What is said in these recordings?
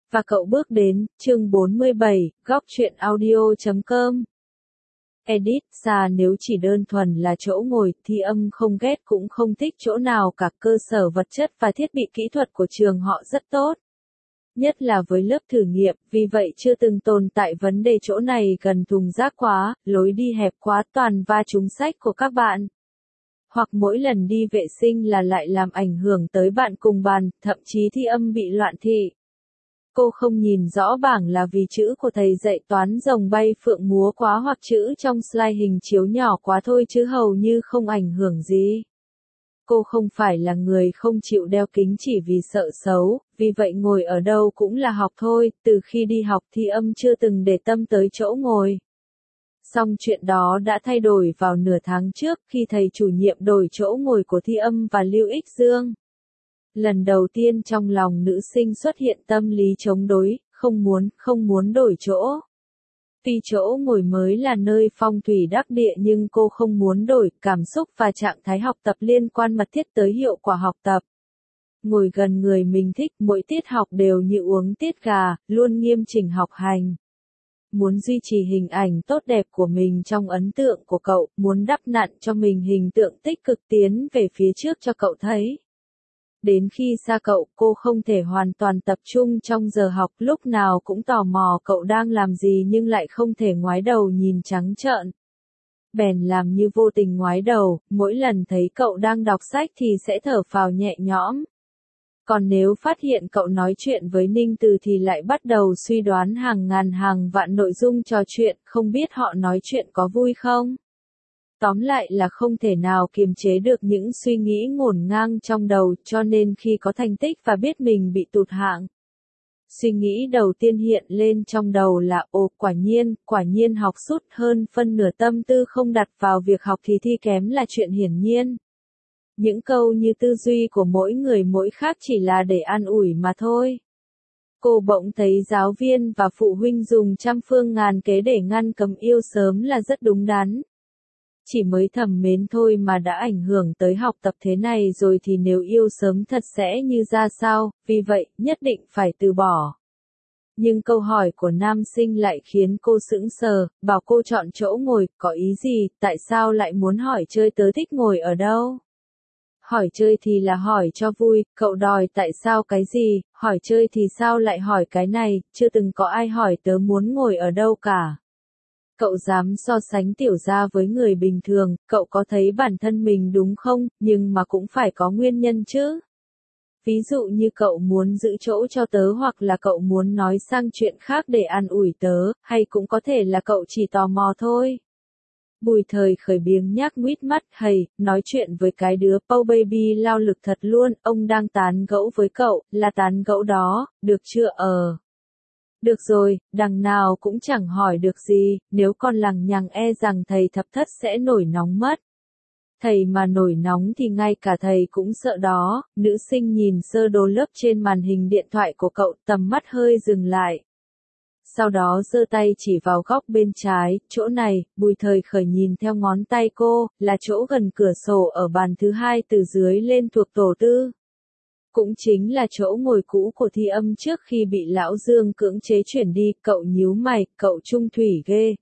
Và cậu bước đến, chương 47, góc truyện audio.com. Edit ra nếu chỉ đơn thuần là chỗ ngồi, Thi Âm không ghét cũng không thích chỗ nào cả, cơ sở vật chất và thiết bị kỹ thuật của trường họ rất tốt. Nhất là với lớp thử nghiệm, vì vậy chưa từng tồn tại vấn đề chỗ này gần thùng rác quá, lối đi hẹp quá, toàn va trúng sách của các bạn. Hoặc mỗi lần đi vệ sinh là lại làm ảnh hưởng tới bạn cùng bàn, thậm chí Thi Âm bị loạn thị. Cô không nhìn rõ bảng là vì chữ của thầy dạy toán rồng bay phượng múa quá hoặc chữ trong slide hình chiếu nhỏ quá thôi chứ hầu như không ảnh hưởng gì. Cô không phải là người không chịu đeo kính chỉ vì sợ xấu, vì vậy ngồi ở đâu cũng là học thôi, từ khi đi học Thi Âm chưa từng để tâm tới chỗ ngồi. Song chuyện đó đã thay đổi vào nửa tháng trước khi thầy chủ nhiệm đổi chỗ ngồi của Thi Âm và Lưu Ích Dương. Lần đầu tiên trong lòng nữ sinh xuất hiện tâm lý chống đối, không muốn đổi chỗ. Tuy chỗ ngồi mới là nơi phong thủy đắc địa nhưng cô không muốn đổi, cảm xúc và trạng thái học tập liên quan mật thiết tới hiệu quả học tập. Ngồi gần người mình thích, mỗi tiết học đều như uống tiết gà, luôn nghiêm chỉnh học hành. Muốn duy trì hình ảnh tốt đẹp của mình trong ấn tượng của cậu, muốn đắp nặn cho mình hình tượng tích cực tiến về phía trước cho cậu thấy. Đến khi xa cậu, cô không thể hoàn toàn tập trung trong giờ học, lúc nào cũng tò mò cậu đang làm gì nhưng lại không thể ngoái đầu nhìn trắng trợn. Bèn làm như vô tình ngoái đầu, mỗi lần thấy cậu đang đọc sách thì sẽ thở phào nhẹ nhõm. Còn nếu phát hiện cậu nói chuyện với Ninh Từ thì lại bắt đầu suy đoán hàng ngàn hàng vạn nội dung trò chuyện, không biết họ nói chuyện có vui không? Tóm lại là không thể nào kiềm chế được những suy nghĩ ngổn ngang trong đầu, cho nên khi có thành tích và biết mình bị tụt hạng. Suy nghĩ đầu tiên hiện lên trong đầu là quả nhiên học sút hơn phân nửa tâm tư không đặt vào việc học thì thi kém là chuyện hiển nhiên. Những câu như tư duy của mỗi người mỗi khác chỉ là để an ủi mà thôi. Cô bỗng thấy giáo viên và phụ huynh dùng trăm phương ngàn kế để ngăn cấm yêu sớm là rất đúng đắn. Chỉ mới thầm mến thôi mà đã ảnh hưởng tới học tập thế này rồi thì nếu yêu sớm thật sẽ như ra sao, vì vậy, nhất định phải từ bỏ. Nhưng câu hỏi của nam sinh lại khiến cô sững sờ, bảo cô chọn chỗ ngồi, có ý gì, tại sao lại muốn hỏi chơi tớ thích ngồi ở đâu? Hỏi chơi thì là hỏi cho vui, cậu đòi tại sao cái gì, hỏi chơi thì sao lại hỏi cái này, chưa từng có ai hỏi tớ muốn ngồi ở đâu cả. Cậu dám so sánh tiểu gia với người bình thường, cậu có thấy bản thân mình đúng không, nhưng mà cũng phải có nguyên nhân chứ. Ví dụ như cậu muốn giữ chỗ cho tớ hoặc là cậu muốn nói sang chuyện khác để an ủi tớ, hay cũng có thể là cậu chỉ tò mò thôi. Bùi Thời Khởi biếng nhác nguýt mắt, hầy, nói chuyện với cái đứa Pau Baby lao lực thật luôn, ông đang tán gẫu với cậu, là tán gẫu đó, được chưa Được rồi, đằng nào cũng chẳng hỏi được gì, nếu con lằng nhằng e rằng thầy thập thất sẽ nổi nóng mất. Thầy mà nổi nóng thì ngay cả thầy cũng sợ đó, nữ sinh nhìn sơ đồ lớp trên màn hình điện thoại của cậu, tầm mắt hơi dừng lại. Sau đó giơ tay chỉ vào góc bên trái, chỗ này, Bùi Thời Khởi nhìn theo ngón tay cô, là chỗ gần cửa sổ ở bàn thứ hai từ dưới lên thuộc tổ tư. Cũng chính là chỗ ngồi cũ của Thi Âm trước khi bị lão Dương cưỡng chế chuyển đi, cậu nhíu mày, cậu trung thủy ghê,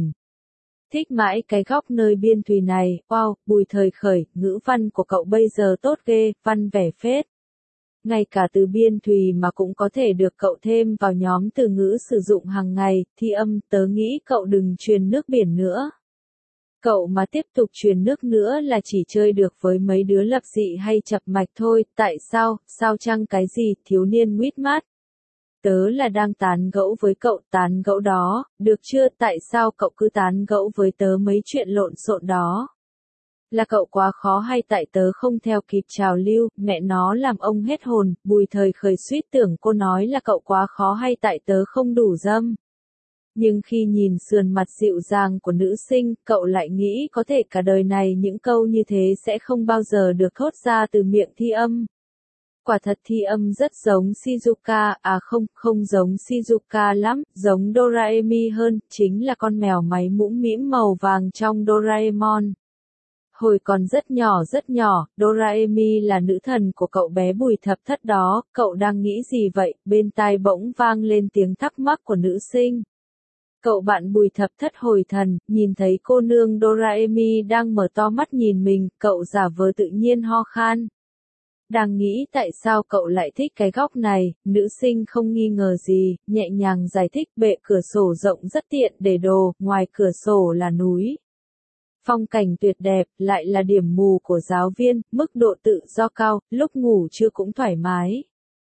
Thích mãi cái góc nơi biên thùy này, wow, Bùi Thời Khởi, ngữ văn của cậu bây giờ tốt ghê, văn vẻ phết. Ngay cả từ biên thùy mà cũng có thể được cậu thêm vào nhóm từ ngữ sử dụng hàng ngày, Thi Âm, tớ nghĩ cậu đừng truyền nước biển nữa. Cậu mà tiếp tục truyền nước nữa là chỉ chơi được với mấy đứa lập dị hay chập mạch thôi, tại sao chăng cái gì, thiếu niên nguýt mắt. Tớ là đang tán gẫu với cậu, tán gẫu đó, được chưa, tại sao cậu cứ tán gẫu với tớ mấy chuyện lộn xộn đó? Là cậu quá khó hay tại tớ không theo kịp trào lưu, mẹ nó làm ông hết hồn, Bùi Thời Khởi suýt tưởng cô nói là cậu quá khó hay tại tớ không đủ dâm. Nhưng khi nhìn sườn mặt dịu dàng của nữ sinh, cậu lại nghĩ có thể cả đời này những câu như thế sẽ không bao giờ được thốt ra từ miệng Thi Âm. Quả thật Thi Âm rất giống Shizuka, không giống Shizuka lắm, giống Doraemon hơn, chính là con mèo máy mũm mĩm màu vàng trong Doraemon. Hồi còn rất nhỏ, Doraemon là nữ thần của cậu bé Bùi Thập Thất đó, cậu đang nghĩ gì vậy? Bên tai bỗng vang lên tiếng thắc mắc của nữ sinh. Cậu bạn Bùi Thập Thất hồi thần, nhìn thấy cô nương Doraemon đang mở to mắt nhìn mình, cậu giả vờ tự nhiên ho khan. Đang nghĩ tại sao cậu lại thích cái góc này, nữ sinh không nghi ngờ gì, nhẹ nhàng giải thích bệ cửa sổ rộng rất tiện để đồ, ngoài cửa sổ là núi. Phong cảnh tuyệt đẹp, lại là điểm mù của giáo viên, mức độ tự do cao, lúc ngủ trưa cũng thoải mái.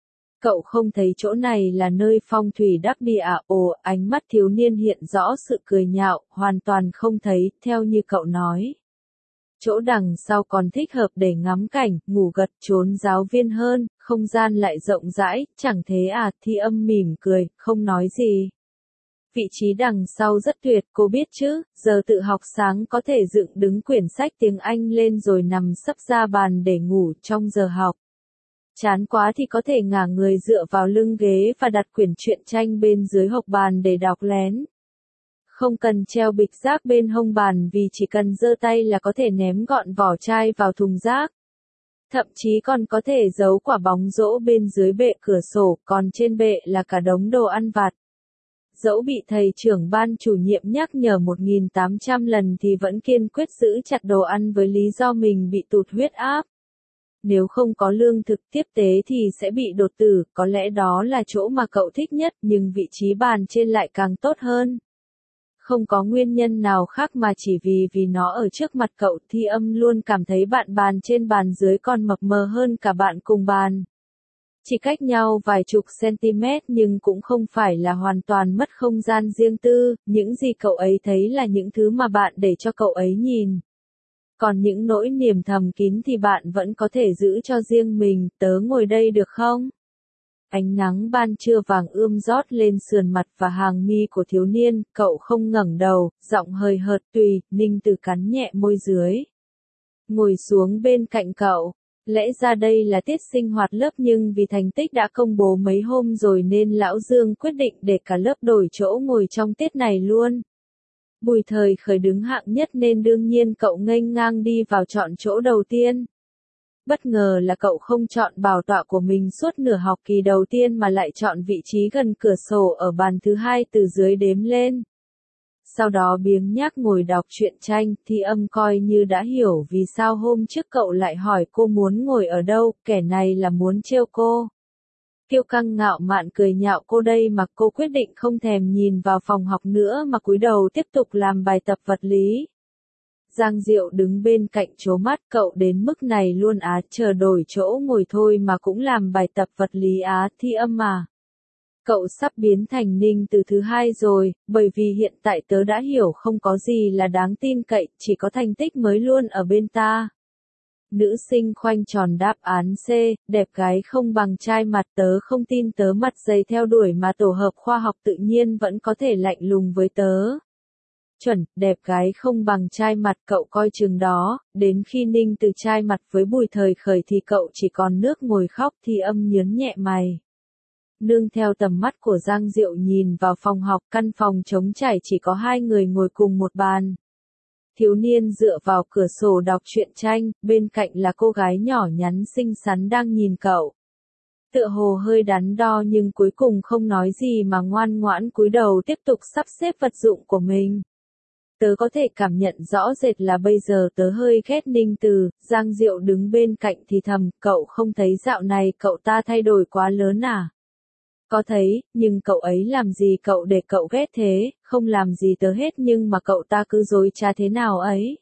Cậu không thấy chỗ này là nơi phong thủy đắc địa à? Ồ, ánh mắt thiếu niên hiện rõ sự cười nhạo, hoàn toàn không thấy, theo như cậu nói. Chỗ đằng sau còn thích hợp để ngắm cảnh, ngủ gật trốn giáo viên hơn, không gian lại rộng rãi, chẳng thế à? Thi Âm mỉm cười, không nói gì. Vị trí đằng sau rất tuyệt, cô biết chứ, giờ tự học sáng có thể dựng đứng quyển sách tiếng Anh lên rồi nằm sấp ra bàn để ngủ trong giờ học. Chán quá thì có thể ngả người dựa vào lưng ghế và đặt quyển truyện tranh bên dưới hộc bàn để đọc lén. Không cần treo bịch rác bên hông bàn vì chỉ cần giơ tay là có thể ném gọn vỏ chai vào thùng rác. Thậm chí còn có thể giấu quả bóng rổ bên dưới bệ cửa sổ, còn trên bệ là cả đống đồ ăn vặt. Dẫu bị thầy trưởng ban chủ nhiệm nhắc nhở 1.800 lần thì vẫn kiên quyết giữ chặt đồ ăn với lý do mình bị tụt huyết áp. Nếu không có lương thực tiếp tế thì sẽ bị đột tử, có lẽ đó là chỗ mà cậu thích nhất, nhưng vị trí bàn trên lại càng tốt hơn. Không có nguyên nhân nào khác mà chỉ vì nó ở trước mặt cậu. Thi Âm luôn cảm thấy bạn bàn trên bàn dưới còn mập mờ hơn cả bạn cùng bàn. Chỉ cách nhau vài chục cm nhưng cũng không phải là hoàn toàn mất không gian riêng tư, những gì cậu ấy thấy là những thứ mà bạn để cho cậu ấy nhìn. Còn những nỗi niềm thầm kín thì bạn vẫn có thể giữ cho riêng mình, tớ ngồi đây được không? Ánh nắng ban trưa vàng ươm rót lên sườn mặt và hàng mi của thiếu niên, cậu không ngẩng đầu, giọng hơi hợt tùy, Ninh Từ cắn nhẹ môi dưới. Ngồi xuống bên cạnh cậu. Lẽ ra đây là tiết sinh hoạt lớp nhưng vì thành tích đã công bố mấy hôm rồi nên Lão Dương quyết định để cả lớp đổi chỗ ngồi trong tiết này luôn. Bùi Thời Khởi đứng hạng nhất nên đương nhiên cậu nghênh ngang đi vào chọn chỗ đầu tiên. Bất ngờ là cậu không chọn bảo tọa của mình suốt nửa học kỳ đầu tiên mà lại chọn vị trí gần cửa sổ ở bàn thứ hai từ dưới đếm lên. Sau đó biếng nhác ngồi đọc truyện tranh, Thi Âm coi như đã hiểu vì sao hôm trước cậu lại hỏi cô muốn ngồi ở đâu, kẻ này là muốn trêu cô. Kiêu căng ngạo mạn cười nhạo cô đây mà cô quyết định không thèm nhìn vào phòng học nữa mà cúi đầu tiếp tục làm bài tập vật lý. Giang Diệu đứng bên cạnh trố mắt, cậu đến mức này luôn á, chờ đổi chỗ ngồi thôi mà cũng làm bài tập vật lý á? Thi Âm mà. Cậu sắp biến thành Ninh Từ thứ hai rồi, bởi vì hiện tại tớ đã hiểu không có gì là đáng tin cậy, chỉ có thành tích mới luôn ở bên ta. Nữ sinh khoanh tròn đáp án C, đẹp gái không bằng trai mặt, tớ không tin tớ mặt dày theo đuổi mà tổ hợp khoa học tự nhiên vẫn có thể lạnh lùng với tớ. Chuẩn, đẹp gái không bằng trai mặt, cậu coi chừng đó, đến khi Ninh Từ trai mặt với Bùi Thời Khởi thì cậu chỉ còn nước ngồi khóc. Thi Âm nhớn nhẹ mày. Nương theo tầm mắt của Giang Diệu nhìn vào phòng học, căn phòng trống trải chỉ có hai người ngồi cùng một bàn. Thiếu niên dựa vào cửa sổ đọc truyện tranh, bên cạnh là cô gái nhỏ nhắn xinh xắn đang nhìn cậu. Tựa hồ hơi đắn đo nhưng cuối cùng không nói gì mà ngoan ngoãn cúi đầu tiếp tục sắp xếp vật dụng của mình. Tớ có thể cảm nhận rõ rệt là bây giờ tớ hơi ghét Ninh Từ. Giang Diệu đứng bên cạnh thì thầm, cậu không thấy dạo này cậu ta thay đổi quá lớn à? Có thấy, nhưng cậu ấy làm gì cậu để cậu ghét thế, không làm gì tớ hết nhưng mà cậu ta cứ dối trá thế nào ấy.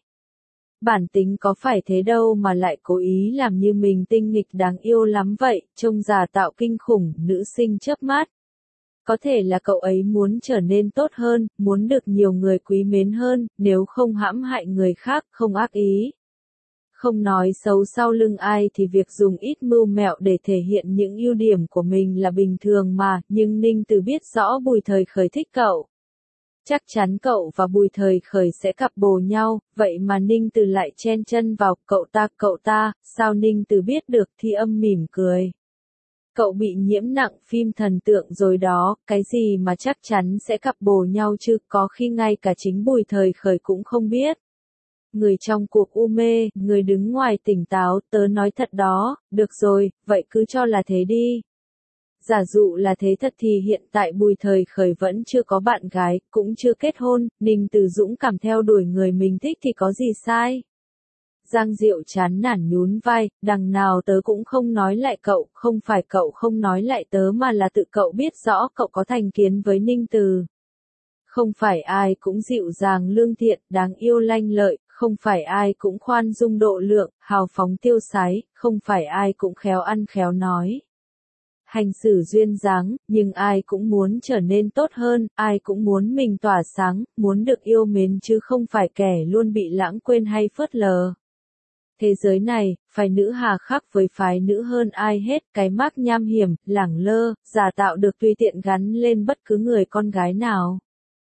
Bản tính có phải thế đâu mà lại cố ý làm như mình tinh nghịch đáng yêu lắm vậy, trông giả tạo kinh khủng. Nữ sinh chớp mắt. Có thể là cậu ấy muốn trở nên tốt hơn, muốn được nhiều người quý mến hơn, nếu không hãm hại người khác, không ác ý. Không nói xấu sau lưng ai thì việc dùng ít mưu mẹo để thể hiện những ưu điểm của mình là bình thường mà, nhưng Ninh Từ biết rõ Bùi Thời Khởi thích cậu. Chắc chắn cậu và Bùi Thời Khởi sẽ cặp bồ nhau, vậy mà Ninh Từ lại chen chân vào, cậu ta, sao Ninh Từ biết được? Thi Âm mỉm cười. Cậu bị nhiễm nặng phim thần tượng rồi đó, cái gì mà chắc chắn sẽ cặp bồ nhau chứ, có khi ngay cả chính Bùi Thời Khởi cũng không biết. Người trong cuộc u mê, người đứng ngoài tỉnh táo, tớ nói thật đó, được rồi, vậy cứ cho là thế đi. Giả dụ là thế thật thì hiện tại Bùi Thời Khởi vẫn chưa có bạn gái, cũng chưa kết hôn, Ninh Từ dũng cảm theo đuổi người mình thích thì có gì sai. Giang Diệu chán nản nhún vai, đằng nào tớ cũng không nói lại cậu, không phải cậu không nói lại tớ mà là tự cậu biết rõ cậu có thành kiến với Ninh Từ. Không phải ai cũng dịu dàng lương thiện, đáng yêu lanh lợi, không phải ai cũng khoan dung độ lượng, hào phóng tiêu sái, không phải ai cũng khéo ăn khéo nói. Hành xử duyên dáng, nhưng ai cũng muốn trở nên tốt hơn, ai cũng muốn mình tỏa sáng, muốn được yêu mến chứ không phải kẻ luôn bị lãng quên hay phớt lờ. Thế giới này, phái nữ hà khắc với phái nữ hơn ai hết, cái mác nham hiểm, lẳng lơ, giả tạo được tùy tiện gắn lên bất cứ người con gái nào.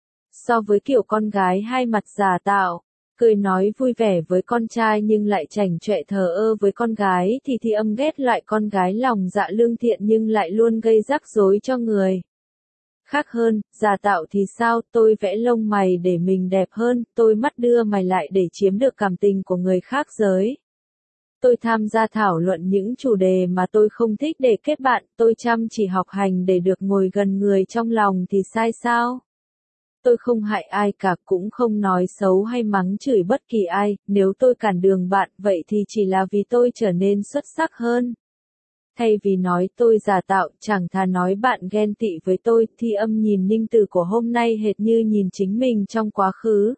So với kiểu con gái hai mặt giả tạo, cười nói vui vẻ với con trai nhưng lại chảnh chọe thờ ơ với con gái thì Thi Âm ghét loại con gái lòng dạ lương thiện nhưng lại luôn gây rắc rối cho người. Khác hơn, giả tạo thì sao, tôi vẽ lông mày để mình đẹp hơn, tôi mắt đưa mày lại để chiếm được cảm tình của người khác giới. Tôi tham gia thảo luận những chủ đề mà tôi không thích để kết bạn, tôi chăm chỉ học hành để được ngồi gần người trong lòng thì sai sao? Tôi không hại ai cả cũng không nói xấu hay mắng chửi bất kỳ ai, nếu tôi cản đường bạn vậy thì chỉ là vì tôi trở nên xuất sắc hơn. Thay vì nói tôi giả tạo, chẳng thà nói bạn ghen tị với tôi, Thi Âm nhìn Ninh Từ của hôm nay hệt như nhìn chính mình trong quá khứ.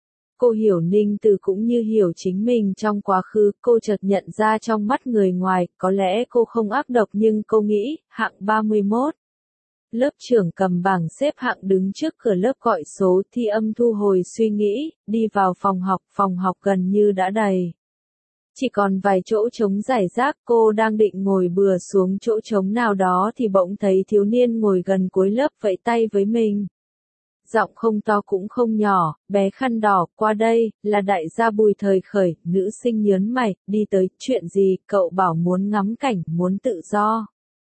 Cô hiểu Ninh Từ cũng như hiểu chính mình trong quá khứ, cô chợt nhận ra trong mắt người ngoài, có lẽ cô không ác độc nhưng cô nghĩ, hạng 31. Lớp trưởng cầm bảng xếp hạng đứng trước cửa lớp gọi số, Thi Âm thu hồi suy nghĩ, đi vào phòng học gần như đã đầy. Chỉ còn vài chỗ trống rải rác, cô đang định ngồi bừa xuống chỗ trống nào đó thì bỗng thấy thiếu niên ngồi gần cuối lớp vẫy tay với mình. Giọng không to cũng không nhỏ, bé khăn đỏ, qua đây, là đại gia Bùi Thời Khởi, nữ sinh nhớn mày, đi tới, chuyện gì, cậu bảo muốn ngắm cảnh, muốn tự do.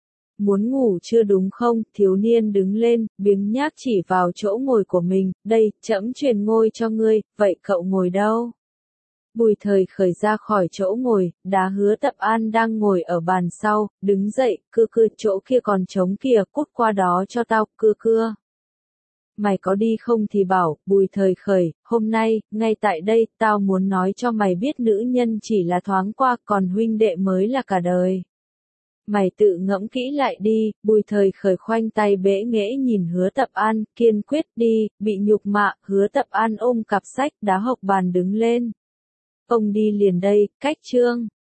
Muốn ngủ chưa đúng không, thiếu niên đứng lên, biếng nhác chỉ vào chỗ ngồi của mình, đây, trẫm truyền ngôi cho ngươi, vậy cậu ngồi đâu? Bùi Thời Khởi ra khỏi chỗ ngồi, đá Hứa Tập An đang ngồi ở bàn sau, đứng dậy, cưa chỗ kia còn trống kìa, cút qua đó cho tao, cưa. Mày có đi không thì bảo, Bùi Thời Khởi, hôm nay, ngay tại đây, tao muốn nói cho mày biết nữ nhân chỉ là thoáng qua, còn huynh đệ mới là cả đời. Mày tự ngẫm kỹ lại đi, Bùi Thời Khởi khoanh tay bẽ nghễ nhìn Hứa Tập An, kiên quyết đi, bị nhục mạ, Hứa Tập An ôm cặp sách, đá hộc bàn đứng lên. Ông đi liền đây, cách chương.